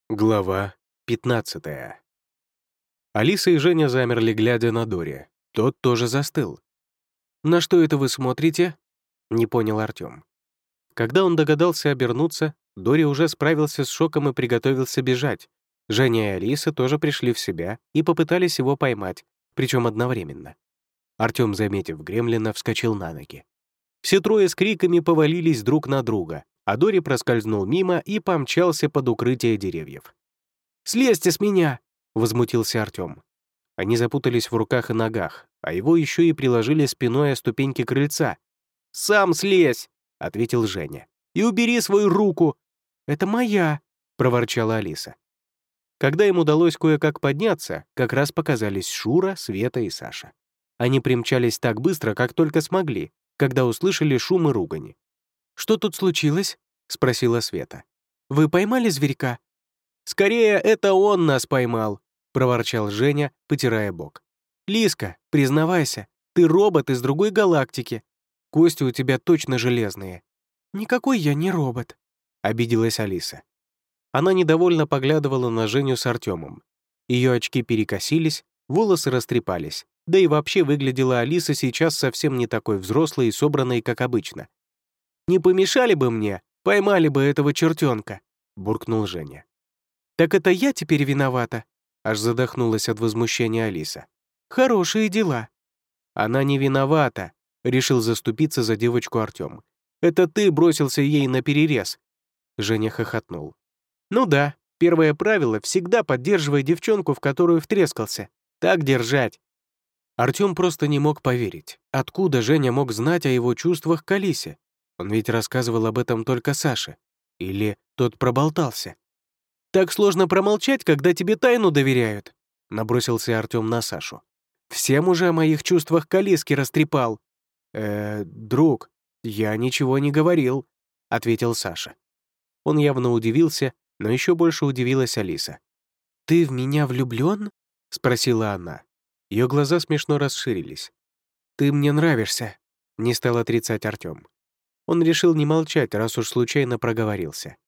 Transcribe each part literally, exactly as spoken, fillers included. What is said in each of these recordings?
Глава пятнадцатая. Алиса и Женя замерли, глядя на Дори. Тот тоже застыл. «На что это вы смотрите?» — не понял Артём. Когда он догадался обернуться, Дори уже справился с шоком и приготовился бежать. Женя и Алиса тоже пришли в себя и попытались его поймать, причем одновременно. Артём, заметив гремлина, вскочил на ноги. Все трое с криками повалились друг на друга, а Дори проскользнул мимо и помчался под укрытие деревьев. «Слезьте с меня!» — возмутился Артём. Они запутались в руках и ногах, а его еще и приложили спиной о ступеньки крыльца. «Сам слезь!» — ответил Женя. «И убери свою руку!» «Это моя!» — проворчала Алиса. Когда им удалось кое-как подняться, как раз показались Шура, Света и Саша. Они примчались так быстро, как только смогли, когда услышали шум и ругань. «Что тут случилось?» — спросила Света. «Вы поймали зверька?» «Скорее, это он нас поймал», — проворчал Женя, потирая бок. «Лиска, признавайся, ты робот из другой галактики. Кости у тебя точно железные». «Никакой я не робот», — обиделась Алиса. Она недовольно поглядывала на Женю с Артемом. Ее очки перекосились, волосы растрепались, да и вообще выглядела Алиса сейчас совсем не такой взрослой и собранной, как обычно. «Не помешали бы мне, поймали бы этого чертенка», — буркнул Женя. «Так это я теперь виновата?» Аж задохнулась от возмущения Алиса. «Хорошие дела». «Она не виновата», — решил заступиться за девочку Артём. «Это ты бросился ей на перерез». Женя хохотнул. «Ну да, первое правило — всегда поддерживай девчонку, в которую втрескался. Так держать». Артём просто не мог поверить, откуда Женя мог знать о его чувствах к Алисе. Он ведь рассказывал об этом только Саше. Или тот проболтался. «Так сложно промолчать, когда тебе тайну доверяют», — набросился Артём на Сашу. «Всем уже о моих чувствах к Алиске растрепал». «Э, друг, я ничего не говорил», — ответил Саша. Он явно удивился, но еще больше удивилась Алиса. «Ты в меня влюблён?» — спросила она. Ее глаза смешно расширились. «Ты мне нравишься», — не стал отрицать Артём. Он решил не молчать, раз уж случайно проговорился.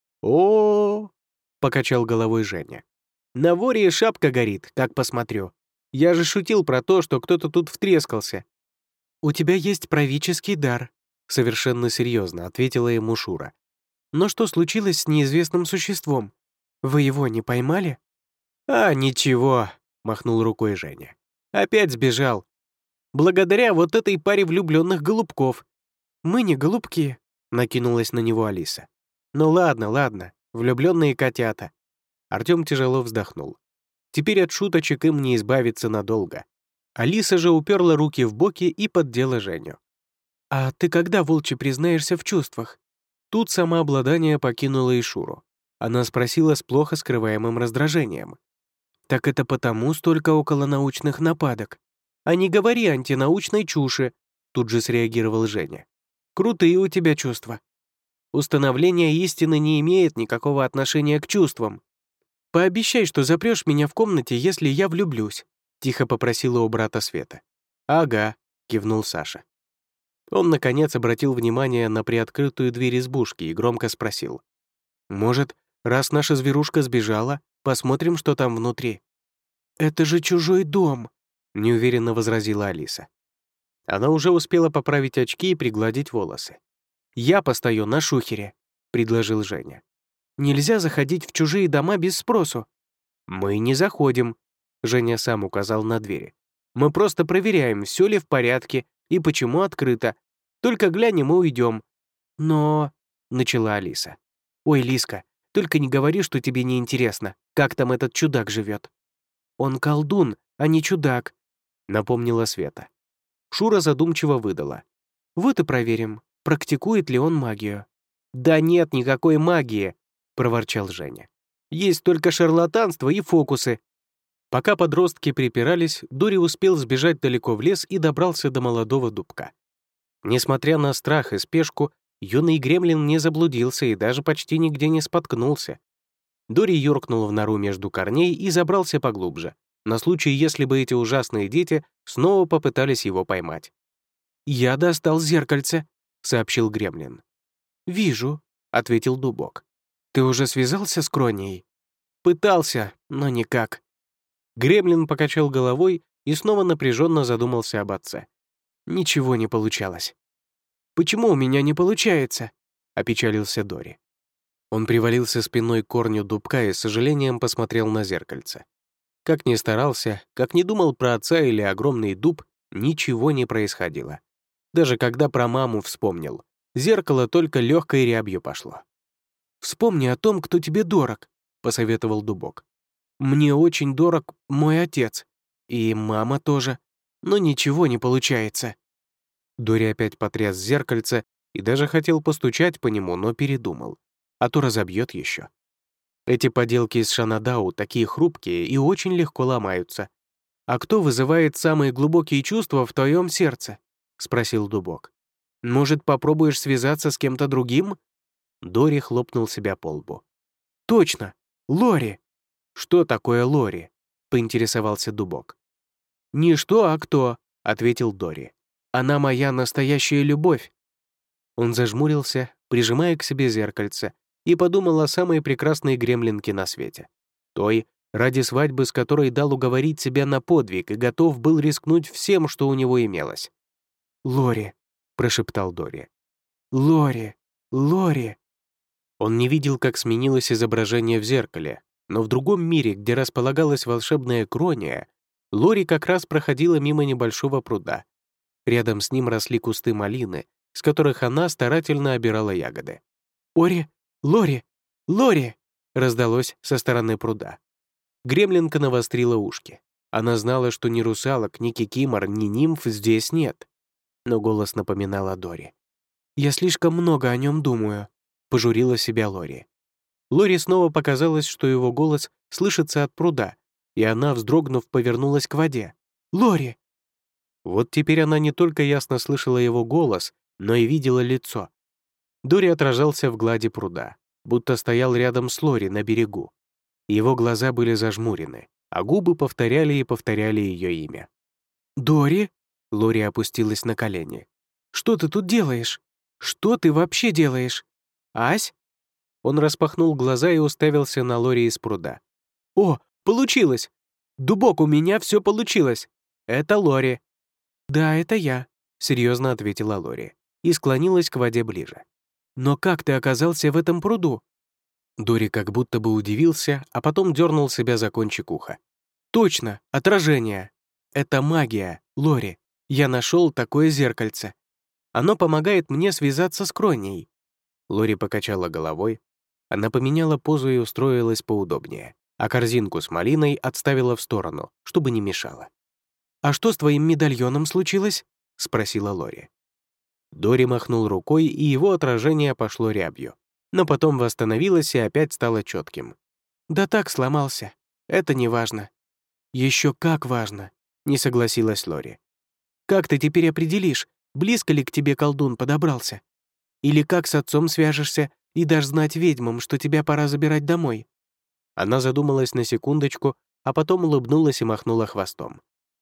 «О-о-о!» — покачал головой Женя. «На воре и шапка горит, как посмотрю. Я же шутил про то, что кто-то тут втрескался». «У тебя есть правительский дар», — совершенно серьезно ответила ему Шура. «Но что случилось с неизвестным существом? Вы его не поймали?» «А, ничего», — махнул рукой Женя. «Опять сбежал. Благодаря вот этой паре влюбленных голубков». «Мы не голубки», — накинулась на него Алиса. «Ну ладно, ладно, влюбленные котята». Артём тяжело вздохнул. Теперь от шуточек им не избавиться надолго. Алиса же уперла руки в боки и поддела Женю. «А ты когда, волчи, признаешься в чувствах?» Тут самообладание покинуло и Шуру. Она спросила с плохо скрываемым раздражением. «Так это потому столько околонаучных нападок?» «А не говори антинаучной чуши», — тут же среагировал Женя. «Крутые у тебя чувства. Установление истины не имеет никакого отношения к чувствам. Пообещай, что запрешь меня в комнате, если я влюблюсь», — тихо попросила у брата Света. «Ага», — кивнул Саша. Он, наконец, обратил внимание на приоткрытую дверь избушки и громко спросил. «Может, раз наша зверушка сбежала, посмотрим, что там внутри?» «Это же чужой дом», — неуверенно возразила Алиса. Она уже успела поправить очки и пригладить волосы. «Я постою на шухере», — предложил Женя. «Нельзя заходить в чужие дома без спросу». «Мы не заходим», — Женя сам указал на двери. «Мы просто проверяем, все ли в порядке и почему открыто. Только глянем и уйдем». «Но...» — начала Алиса. «Ой, Лиска, только не говори, что тебе не интересно, как там этот чудак живет». «Он колдун, а не чудак», — напомнила Света. Шура задумчиво выдала. «Вот и проверим, практикует ли он магию». «Да нет никакой магии», — проворчал Женя. «Есть только шарлатанство и фокусы». Пока подростки припирались, Дори успел сбежать далеко в лес и добрался до молодого дубка. Несмотря на страх и спешку, юный гремлин не заблудился и даже почти нигде не споткнулся. Дори юркнул в нору между корней и забрался поглубже, на случай, если бы эти ужасные дети снова попытались его поймать. «Я достал зеркальце», — сообщил гремлин. «Вижу», — ответил дубок. «Ты уже связался с Кроней?» Пытался, но никак». Гремлин покачал головой и снова напряженно задумался об отце. Ничего не получалось. «Почему у меня не получается?» — опечалился Дори. Он привалился спиной к корню дубка и с сожалением посмотрел на зеркальце. Как ни старался, как ни думал про отца или огромный дуб, ничего не происходило. Даже когда про маму вспомнил, зеркало только легкой рябью пошло. «Вспомни о том, кто тебе дорог», — посоветовал дубок. «Мне очень дорог мой отец. И мама тоже. Но ничего не получается». Дори опять потряс зеркальце и даже хотел постучать по нему, но передумал. А то разобьет еще. Эти поделки из Шанадау такие хрупкие и очень легко ломаются. «А кто вызывает самые глубокие чувства в твоем сердце?» — спросил дубок. «Может, попробуешь связаться с кем-то другим?» Дори хлопнул себя по лбу. «Точно! Лори!» «Что такое Лори?» — поинтересовался дубок. «Не что, а кто», — ответил Дори. «Она моя настоящая любовь». Он зажмурился, прижимая к себе зеркальце, и подумал о самой прекрасной гремлинке на свете. Той, ради свадьбы с которой дал уговорить себя на подвиг и готов был рискнуть всем, что у него имелось. «Лори», — прошептал Дори. «Лори, Лори». Он не видел, как сменилось изображение в зеркале, но в другом мире, где располагалась волшебная Крония, Лори как раз проходила мимо небольшого пруда. Рядом с ним росли кусты малины, с которых она старательно обирала ягоды. «Ори! Лори! Лори!» раздалось со стороны пруда. Гремлинка навострила ушки. Она знала, что ни русалок, ни кикимор, ни нимф здесь нет. Но голос напоминал о Дори. «Я слишком много о нем думаю», — пожурила себя Лори. Лори снова показалось, что его голос слышится от пруда, и она, вздрогнув, повернулась к воде. «Лори!» Вот теперь она не только ясно слышала его голос, но и видела лицо. Дори отражался в глади пруда, будто стоял рядом с Лори на берегу. Его глаза были зажмурены, а губы повторяли и повторяли ее имя. «Дори?» — Лори опустилась на колени. «Что ты тут делаешь? Что ты вообще делаешь? Ась?» Он распахнул глаза и уставился на Лори из пруда. «О, получилось! Дубок, у меня все получилось! Это Лори!» «Да, это я», — серьезно ответила Лори и склонилась к воде ближе. «Но как ты оказался в этом пруду?» Дори как будто бы удивился, а потом дернул себя за кончик уха. «Точно, отражение! Это магия, Лори. Я нашел такое зеркальце. Оно помогает мне связаться с Кронией». Лори покачала головой. Она поменяла позу и устроилась поудобнее, а корзинку с малиной отставила в сторону, чтобы не мешало. «А что с твоим медальоном случилось?» — спросила Лори. Дори махнул рукой, и его отражение пошло рябью, но потом восстановилось и опять стало четким. «Да так, сломался. Это не важно». «Еще как важно», — не согласилась Лори. «Как ты теперь определишь, близко ли к тебе колдун подобрался? Или как с отцом свяжешься и дашь знать ведьмам, что тебя пора забирать домой?» Она задумалась на секундочку, а потом улыбнулась и махнула хвостом.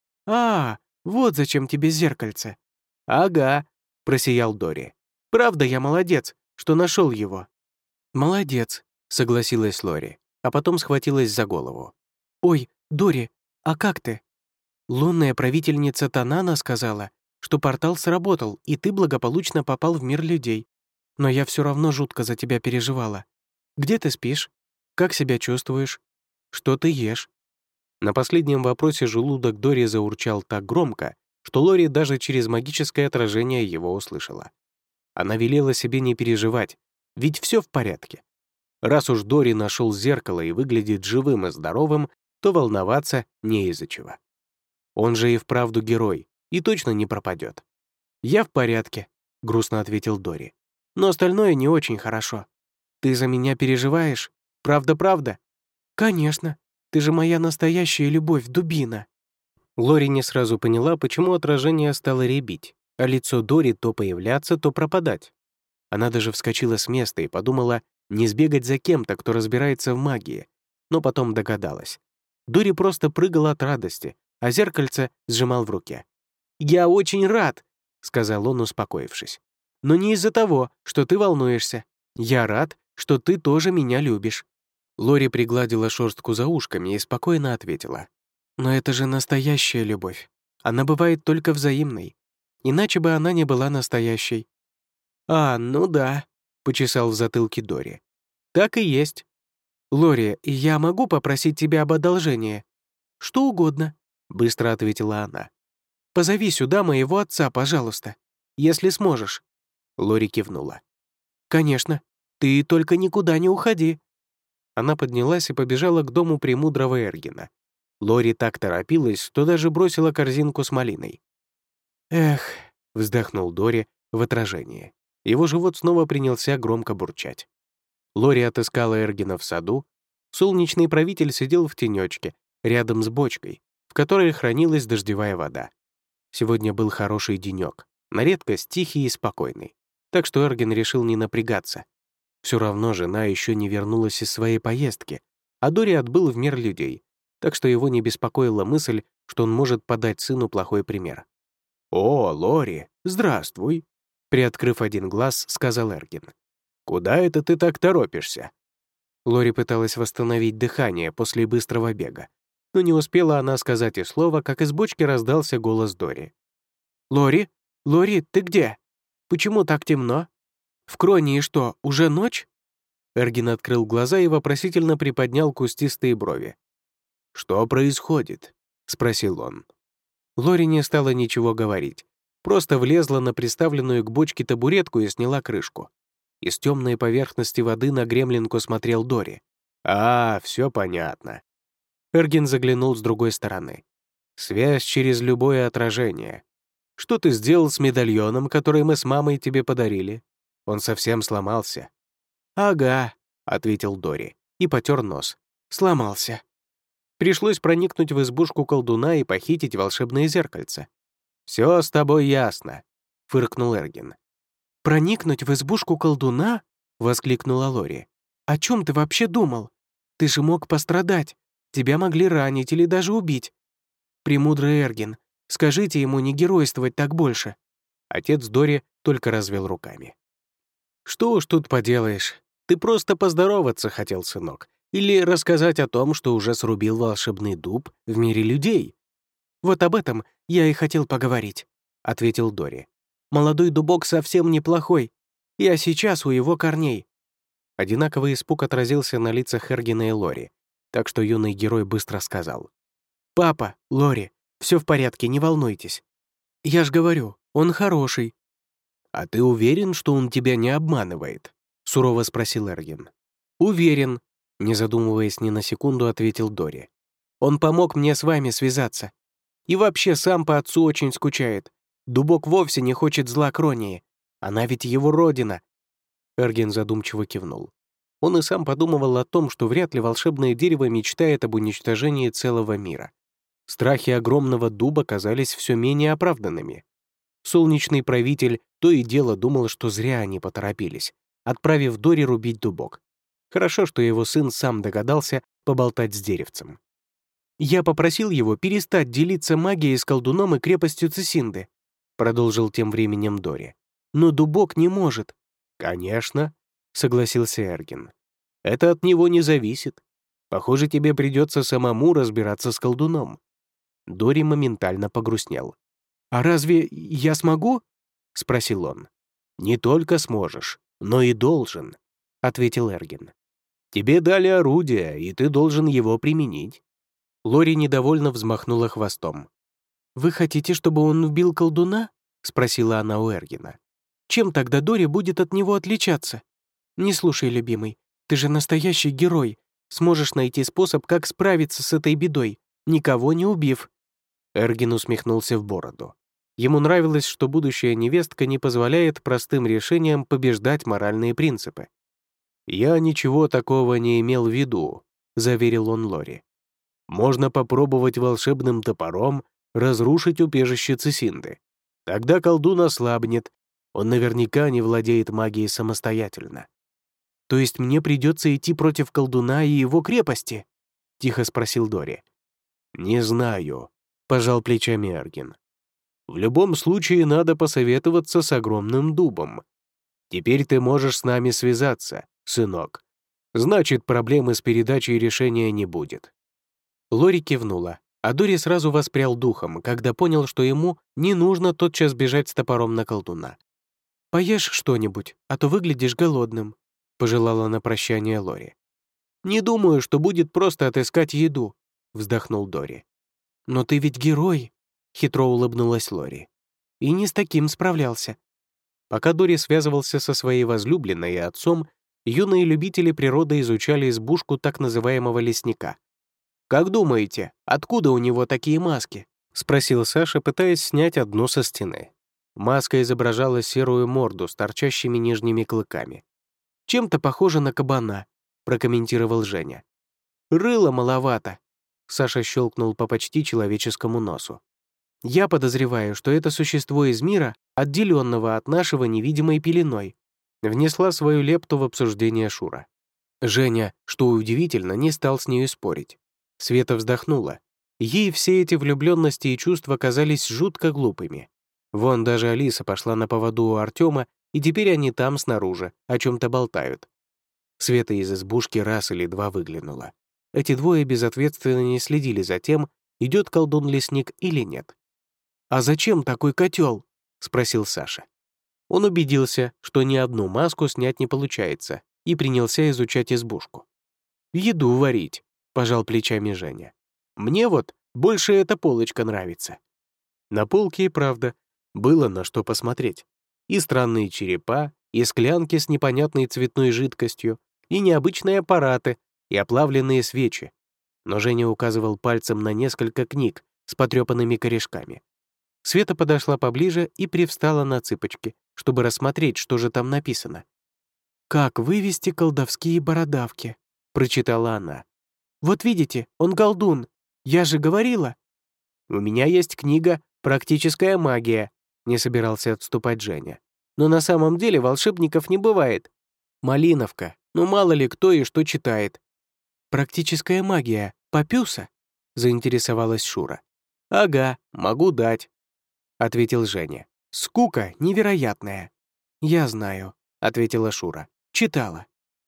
«А, вот зачем тебе зеркальце». «Ага», — просиял Дори. «Правда, я молодец, что нашел его». «Молодец», — согласилась Лори, а потом схватилась за голову. «Ой, Дори, а как ты?» «Лунная правительница Танана сказала, что портал сработал, и ты благополучно попал в мир людей. Но я все равно жутко за тебя переживала. Где ты спишь? Как себя чувствуешь? Что ты ешь?» На последнем вопросе желудок Дори заурчал так громко, что Лори даже через магическое отражение его услышала. Она велела себе не переживать, ведь все в порядке. Раз уж Дори нашел зеркало и выглядит живым и здоровым, то волноваться не из-за чего. Он же и вправду герой, и точно не пропадет. «Я в порядке», — грустно ответил Дори. «Но остальное не очень хорошо. Ты за меня переживаешь? Правда-правда?» «Конечно. Ты же моя настоящая любовь, дубина». Лори не сразу поняла, почему отражение стало рябить, а лицо Дори то появляться, то пропадать. Она даже вскочила с места и подумала не сбегать за кем-то, кто разбирается в магии, но потом догадалась. Дори просто прыгал от радости, а зеркальце сжимал в руке. «Я очень рад», — сказал он, успокоившись. «Но не из-за того, что ты волнуешься. Я рад, что ты тоже меня любишь». Лори пригладила шерстку за ушками и спокойно ответила. «Но это же настоящая любовь. Она бывает только взаимной. Иначе бы она не была настоящей». «А, ну да», — почесал в затылке Дори. «Так и есть. Лори, я могу попросить тебя об одолжении?» «Что угодно», — быстро ответила она. «Позови сюда моего отца, пожалуйста, если сможешь». Лори кивнула. «Конечно. Ты только никуда не уходи». Она поднялась и побежала к дому премудрого Эргена. Лори так торопилась, что даже бросила корзинку с малиной. «Эх», — вздохнул Дори в отражении. Его живот снова принялся громко бурчать. Лори отыскала Эргена в саду. Солнечный правитель сидел в тенечке, рядом с бочкой, в которой хранилась дождевая вода. Сегодня был хороший денек, на редкость тихий и спокойный, так что Эрген решил не напрягаться. Все равно жена еще не вернулась из своей поездки, а Дори отбыл в мир людей, так что его не беспокоила мысль, что он может подать сыну плохой пример. «О, Лори, здравствуй!» Приоткрыв один глаз, сказал Эрген. «Куда это ты так торопишься?» Лори пыталась восстановить дыхание после быстрого бега, но не успела она сказать и слова, как из бочки раздался голос Дори. «Лори? Лори, ты где? Почему так темно? В Кронии что, уже ночь?» Эрген открыл глаза и вопросительно приподнял кустистые брови. «Что происходит?» — спросил он. Лори не стала ничего говорить, просто влезла на приставленную к бочке табуретку и сняла крышку. Из темной поверхности воды на гремлинку смотрел Дори. «А, все понятно». Эрген заглянул с другой стороны. «Связь через любое отражение. Что ты сделал с медальоном, который мы с мамой тебе подарили? Он совсем сломался». «Ага», — ответил Дори и потер нос. «Сломался». Пришлось проникнуть в избушку колдуна и похитить волшебное зеркальце. «Все с тобой ясно», — фыркнул Эрген. «Проникнуть в избушку колдуна?» — воскликнула Лори. «О чем ты вообще думал? Ты же мог пострадать. Тебя могли ранить или даже убить. Премудрый Эрген, скажите ему не геройствовать так больше». Отец Дори только развел руками. «Что уж тут поделаешь. Ты просто поздороваться хотел, сынок. Или рассказать о том, что уже срубил волшебный дуб в мире людей». «Вот об этом я и хотел поговорить», — ответил Дори. «Молодой дубок совсем неплохой. Я сейчас у его корней». Одинаковый испуг отразился на лицах Эргена и Лори, так что юный герой быстро сказал. «Папа, Лори, все в порядке, не волнуйтесь. Я ж говорю, он хороший». «А ты уверен, что он тебя не обманывает?» — сурово спросил Эрген. «Уверен», — не задумываясь ни на секунду, ответил Дори. «Он помог мне с вами связаться. И вообще сам по отцу очень скучает. Дубок вовсе не хочет зла Кронии. Она ведь его родина». Эрген задумчиво кивнул. Он и сам подумывал о том, что вряд ли волшебное дерево мечтает об уничтожении целого мира. Страхи огромного дуба казались все менее оправданными. Солнечный правитель то и дело думал, что зря они поторопились, отправив Дори рубить дубок. Хорошо, что его сын сам догадался поболтать с деревцем. «Я попросил его перестать делиться магией с колдуном и крепостью Цисинды», продолжил тем временем Дори. «Но дубок не может». «Конечно», — согласился Эрген. «Это от него не зависит. Похоже, тебе придется самому разбираться с колдуном». Дори моментально погрустнел. «А разве я смогу?» — спросил он. «Не только сможешь, но и должен», — ответил Эрген. «Тебе дали орудие, и ты должен его применить». Лори недовольно взмахнула хвостом. «Вы хотите, чтобы он убил колдуна?» — спросила она у Эргена. «Чем тогда Дори будет от него отличаться? Не слушай, любимый, ты же настоящий герой. Сможешь найти способ, как справиться с этой бедой, никого не убив». Эрген усмехнулся в бороду. Ему нравилось, что будущая невестка не позволяет простым решениям побеждать моральные принципы. «Я ничего такого не имел в виду», — заверил он Лори. «Можно попробовать волшебным топором разрушить убежище Цисинды. Тогда колдун ослабнет, он наверняка не владеет магией самостоятельно». «То есть мне придется идти против колдуна и его крепости?» — тихо спросил Дори. «Не знаю», — пожал плечами Эрген. «В любом случае надо посоветоваться с огромным дубом. Теперь ты можешь с нами связаться, сынок. Значит, проблемы с передачей решения не будет». Лори кивнула, а Дори сразу воспрял духом, когда понял, что ему не нужно тотчас бежать с топором на колдуна. «Поешь что-нибудь, а то выглядишь голодным», — пожелала на прощание Лори. «Не думаю, что будет просто отыскать еду», — вздохнул Дори. «Но ты ведь герой», — хитро улыбнулась Лори. «И не с таким справлялся». Пока Дори связывался со своей возлюбленной и отцом, юные любители природы изучали избушку так называемого лесника. «Как думаете, откуда у него такие маски?» — спросил Саша, пытаясь снять одну со стены. Маска изображала серую морду с торчащими нижними клыками. «Чем-то похоже на кабана», — прокомментировал Женя. «Рыла маловато», — Саша щелкнул по почти человеческому носу. «Я подозреваю, что это существо из мира, отделенного от нашего невидимой пеленой», — внесла свою лепту в обсуждение Шура. Женя, что удивительно, не стал с нею спорить. Света вздохнула. Ей все эти влюбленности и чувства казались жутко глупыми. Вон даже Алиса пошла на поводу у Артема, и теперь они там снаружи, о чем-то болтают. Света из избушки раз или два выглянула. Эти двое безответственно не следили за тем, идет колдун-лесник или нет. «А зачем такой котел?» — спросил Саша. Он убедился, что ни одну маску снять не получается, и принялся изучать избушку. «Еду варить», — пожал плечами Женя. «Мне вот больше эта полочка нравится». На полке и правда было на что посмотреть. И странные черепа, и склянки с непонятной цветной жидкостью, и необычные аппараты, и оплавленные свечи. Но Женя указывал пальцем на несколько книг с потрепанными корешками. Света подошла поближе и привстала на цыпочки, чтобы рассмотреть, что же там написано. «Как вывести колдовские бородавки», — прочитала она. «Вот видите, он колдун. Я же говорила». «У меня есть книга «Практическая магия», — не собирался отступать Женя. «Но на самом деле волшебников не бывает. Малиновка, ну мало ли кто и что читает». «Практическая магия, Папюса?» — заинтересовалась Шура. «Ага, могу дать», — ответил Женя. «Скука невероятная». «Я знаю», — ответила Шура. «Читала».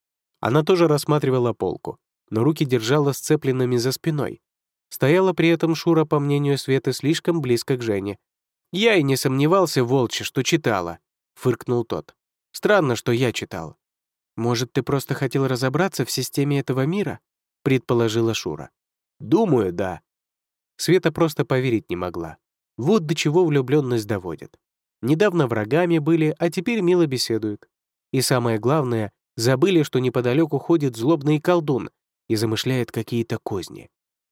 Она тоже рассматривала полку, но руки держала сцепленными за спиной. Стояла при этом Шура, по мнению Светы, слишком близко к Жене. «Я и не сомневался, волче, что читала», — фыркнул тот. «Странно, что я читал». «Может, ты просто хотел разобраться в системе этого мира?» — предположила Шура. «Думаю, да». Света просто поверить не могла. Вот до чего влюбленность доводит. Недавно врагами были, а теперь мило беседуют. И самое главное, забыли, что неподалеку ходит злобный колдун и замышляет какие-то козни.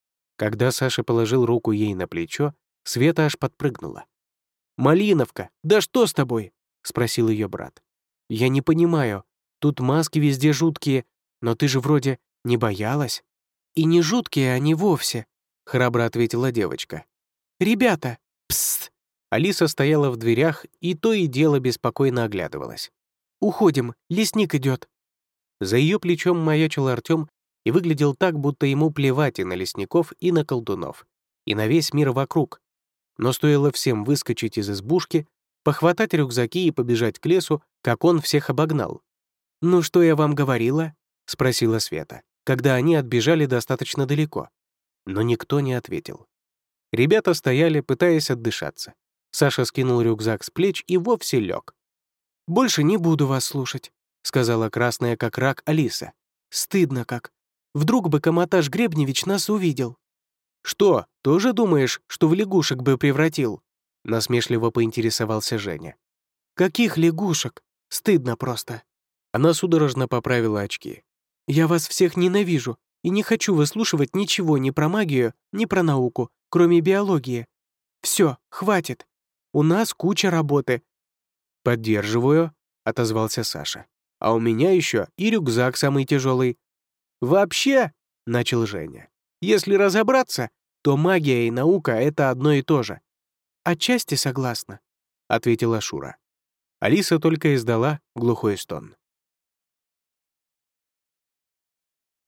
Когда Саша положил руку ей на плечо, Света аж подпрыгнула. «Малиновка, да что с тобой?» — спросил ее брат. «Я не понимаю. Тут маски везде жуткие, но ты же вроде не боялась». «И не жуткие они вовсе», — храбро ответила девочка. «Ребята, псst!» Алиса стояла в дверях и то и дело беспокойно оглядывалась. «Уходим, лесник идет». За ее плечом маячил Артем и выглядел так, будто ему плевать и на лесников, и на колдунов, и на весь мир вокруг. Но стоило всем выскочить из избушки, похватать рюкзаки и побежать к лесу, как он всех обогнал. «Ну что я вам говорила?» — спросила Света, когда они отбежали достаточно далеко. Но никто не ответил. Ребята стояли, пытаясь отдышаться. Саша скинул рюкзак с плеч и вовсе лег. «Больше не буду вас слушать», — сказала красная как рак Алиса. «Стыдно как. Вдруг бы Комотаж Гребневич нас увидел». «Что, тоже думаешь, что в лягушек бы превратил?» — насмешливо поинтересовался Женя. «Каких лягушек? Стыдно просто». Она судорожно поправила очки. «Я вас всех ненавижу и не хочу выслушивать ничего ни про магию, ни про науку, кроме биологии. Все, хватит. У нас куча работы». «Поддерживаю», — отозвался Саша. «А у меня еще и рюкзак самый тяжелый». «Вообще», — начал Женя, «если разобраться, то магия и наука — это одно и то же». «Отчасти согласна», — ответила Шура. Алиса только издала глухой стон.